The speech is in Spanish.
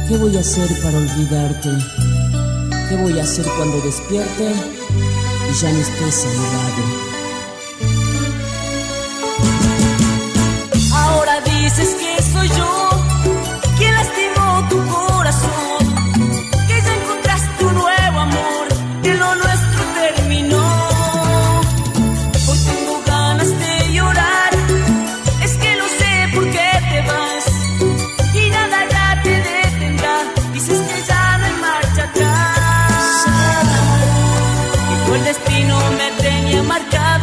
¿Qué voy a hacer para olvidarte? ¿Qué voy a hacer cuando despierte y ya no estés a mi lado? Ahora dices que soy yo quien lastimó tu corazón, que ya encontraste un nuevo amor, que lo nuestro terminó. Hoy tengo ganas de llorar, es que no sé por qué te vas y nada ya te detendrá. Dices que ya no hay marcha atrás, y el destino me tenía marcado.